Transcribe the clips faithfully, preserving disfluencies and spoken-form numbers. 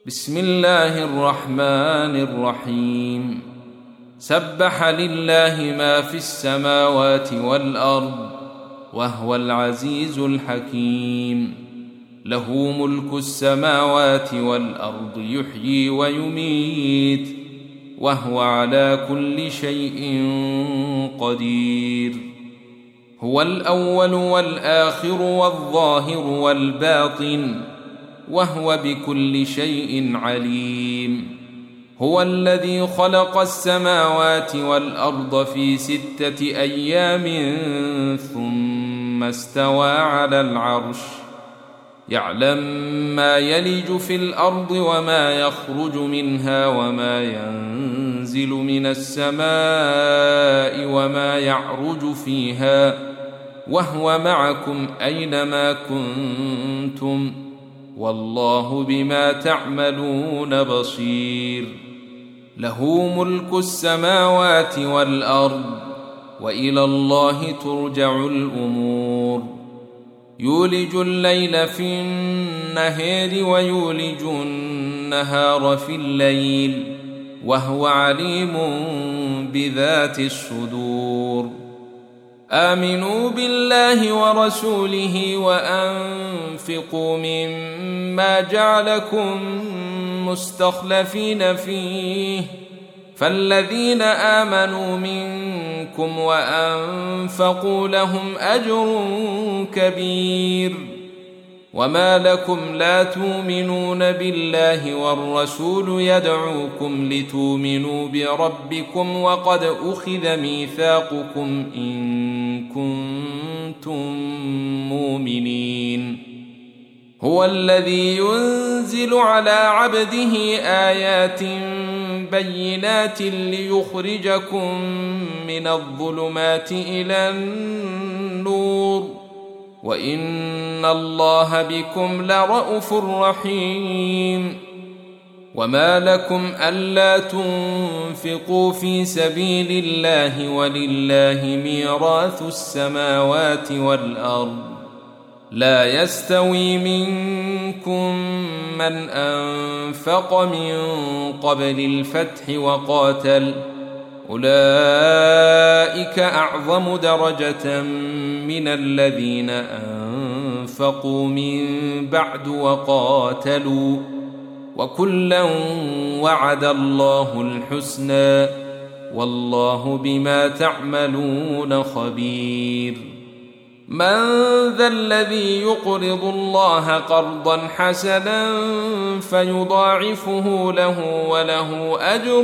بسم الله الرحمن الرحيم سبح لله ما في السماوات والأرض وهو العزيز الحكيم له ملك السماوات والأرض يحيي ويميت وهو على كل شيء قدير هو الأول والآخر والظاهر والباطن وهو بكل شيء عليم هو الذي خلق السماوات والأرض في ستة أيام ثم استوى على العرش يعلم ما يلج في الأرض وما يخرج منها وما ينزل من السماء وما يعرج فيها وهو معكم أينما كنتم والله بما تعملون بصير له ملك السماوات والأرض وإلى الله ترجع الأمور يولج الليل في النهار ويولج النهار في الليل وهو عليم بذات الصدور آمنوا بالله ورسوله وأنفقوا مما جعلكم مستخلفين فيه فالذين آمنوا منكم وأنفقوا لهم أجر كبير وما لكم لا تؤمنون بالله والرسول يدعوكم لتؤمنوا بربكم وقد أخذ ميثاقكم إن كنتم مؤمنين هو الذي ينزل على عبده آيات بينات ليخرجكم من الظلمات إلى النور وإن الله بكم لرءوف رحيم وما لكم ألا تنفقوا في سبيل الله ولله ميراث السماوات والأرض لا يستوي منكم من أنفق من قبل الفتح وقاتل أولئك أعظم درجة من الذين أنفقوا من بعد وقاتلوا وكلا وعد الله الحسنى والله بما تعملون خبير من ذا الذي يقرض الله قرضا حسنا فيضاعفه له وله أجر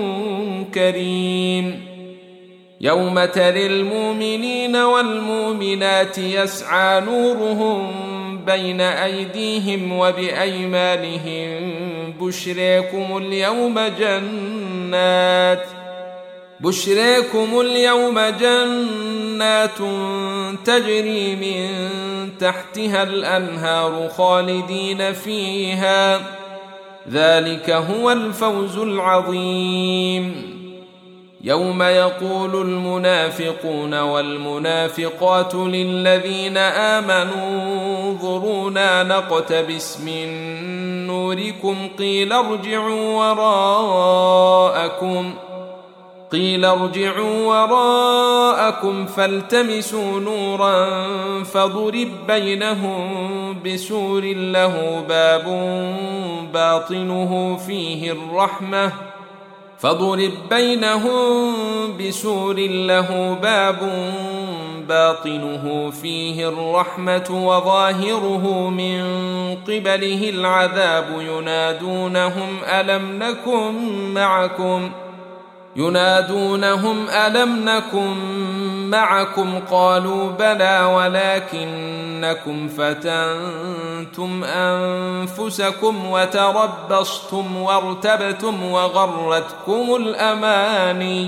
كريم يوم ترى المؤمنين والمؤمنات يسعى نورهم بين أيديهم وبأيمانهم بشريكم اليوم جنات بشريكم اليوم جنات تجري من تحتها الأنهار خالدين فيها ذلك هو الفوز العظيم يوم يقول المنافقون والمنافقات للذين آمنوا انظرونا نقتبس من نوركم قيل ارجعوا وراءكم قيل ارجعوا وراءكم فالتمسوا نورا فضرب بينهم بسور له باب باطنه فيه الرحمة فضرب بينهم بسور له باب باطنه فيه الرحمة وظاهره من قبله العذاب ينادونهم ألم نكن معكم ينادونهم ألم نكن معكم قالوا بلى ولكنكم فتنتم أنفسكم وتربصتم وارتبتم وغرتكم الأماني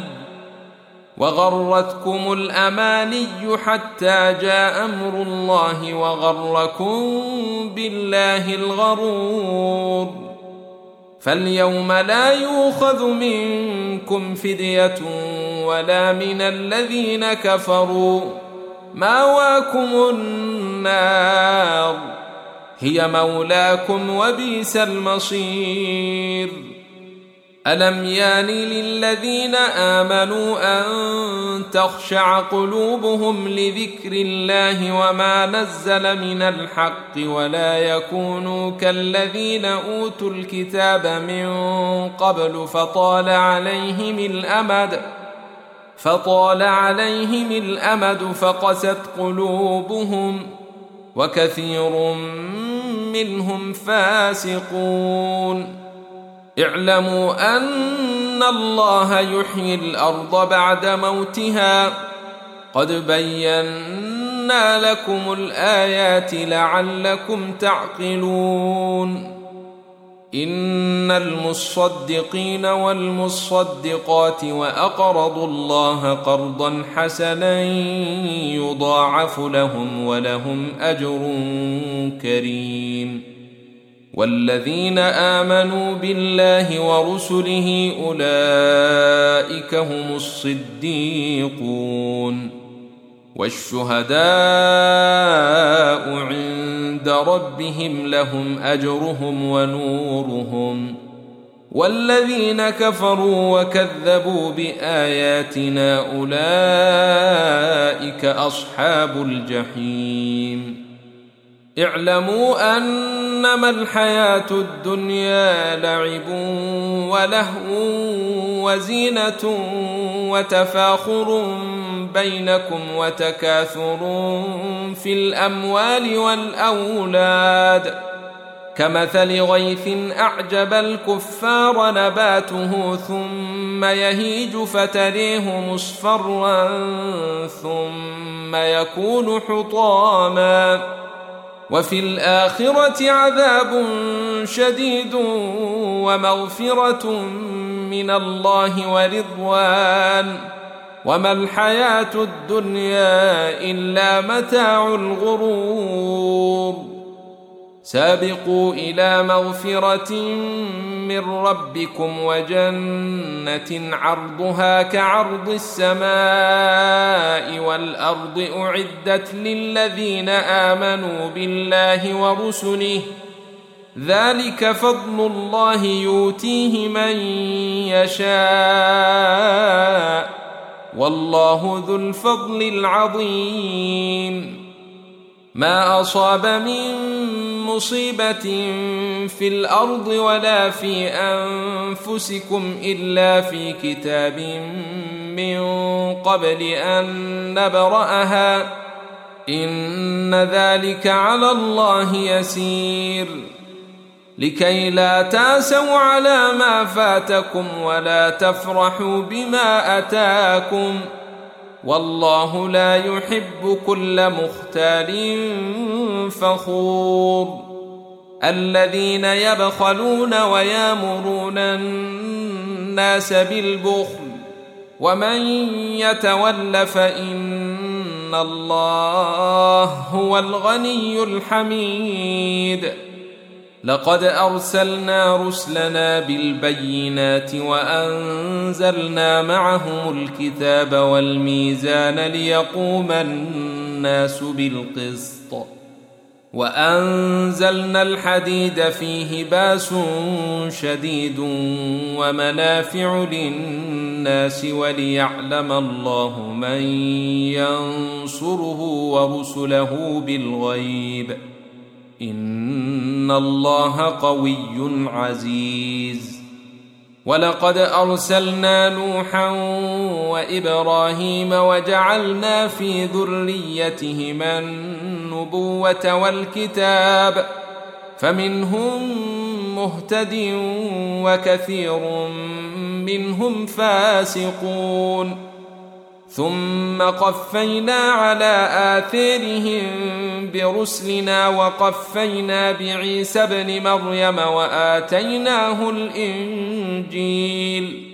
وغرتكم الأماني حتى جاء أمر الله وغركم بالله الغرور فاليوم لا يؤخذ منكم فدية ولا من الذين كفروا مأواكم النار هي مولاكم وبئس المصير. ألم يان للذين آمنوا أن تخشع قلوبهم لذكر الله وما نزل من الحق ولا يكونوا كالذين أوتوا الكتاب من قبل فطال عليهم الأمد فطال عليهم الأمد فقست قلوبهم وكثير منهم فاسقون. اعلموا أن الله يحيي الأرض بعد موتها قد بينا لكم الآيات لعلكم تعقلون. إن المصدقين والمصدقات وأقرضوا الله قرضا حسنا يضاعف لهم ولهم أجر كريم. والذين آمنوا بالله ورسله أولئك هم الصديقون والشهداء عند ربهم لهم أجرهم ونورهم. والذين كفروا وكذبوا بآياتنا أولئك أصحاب الجحيم. اعلموا أنما الحياة الدنيا لعب ولهو وزينة وتفاخر بينكم وتكاثر في الأموال والأولاد كمثل غيث أعجب الكفار نباته ثم يهيج فتريه مصفرا ثم يكون حطاما وفي الآخرة عذاب شديد ومغفرة من الله ورضوان وما الحياة الدنيا إلا متاع الغرور. سابقوا إلى مغفرة من ربكم وجنة عرضها كعرض السماء والأرض أعدت للذين آمنوا بالله ورسله ذلك فضل الله يؤتيه من يشاء والله ذو الفضل العظيم. ما أصاب من مصيبة في الأرض ولا في أنفسكم إلا في كتاب من قبل أن نبرأها إن ذلك على الله يسير. لكي لا تأسوا على ما فاتكم ولا تفرحوا بما أتاكم والله لا يحب كل مختال فخور. الذين يبخلون ويامرون الناس بالبخل ومن يتول فإن الله هو الغني الحميد. لقد أرسلنا رسلنا بالبينات وأنزلنا معهم الكتاب والميزان ليقوم الناس بالقسط وأنزلنا الحديد فيه بأس شديد ومنافع للناس وليعلم الله من ينصره ورسله بالغيب إن الله قوي عزيز. ولقد أرسلنا نوحا وإبراهيم وجعلنا في ذريتهما النبوة والكتاب فمنهم مهتد وكثير منهم فاسقون. ثم قفينا على آثارهم برسلنا وقفينا بعيسى ابن مريم وآتيناه الإنجيل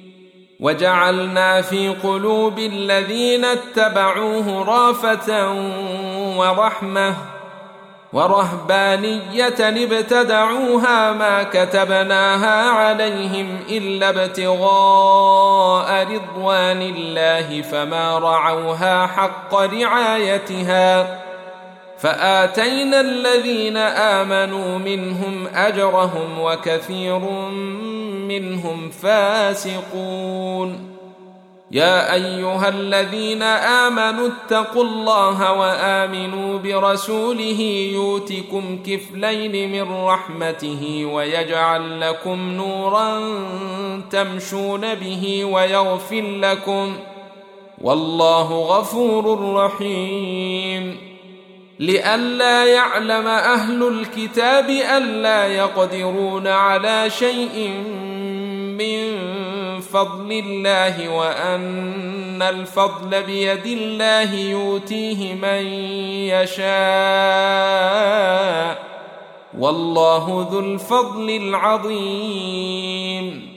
وجعلنا في قلوب الذين اتبعوه رأفة ورحمة ورهبانية ابتدعوها ما كتبناها عليهم إلا ابتغاء رضوان الله فما رعوها حق رعايتها فآتينا الذين آمنوا منهم أجرهم وكثير منهم فاسقون. يا أيها الذين آمنوا اتقوا الله وآمنوا برسوله يؤتكم كفلين من رحمته ويجعل لكم نورا تمشون به ويغفر لكم، والله غفور رحيم. لئلا يعلم أهل الكتاب ألا يقدرون على شيء من فضل الله وأن الفضل بيد الله يؤتيه من يشاء، والله ذو الفضل العظيم.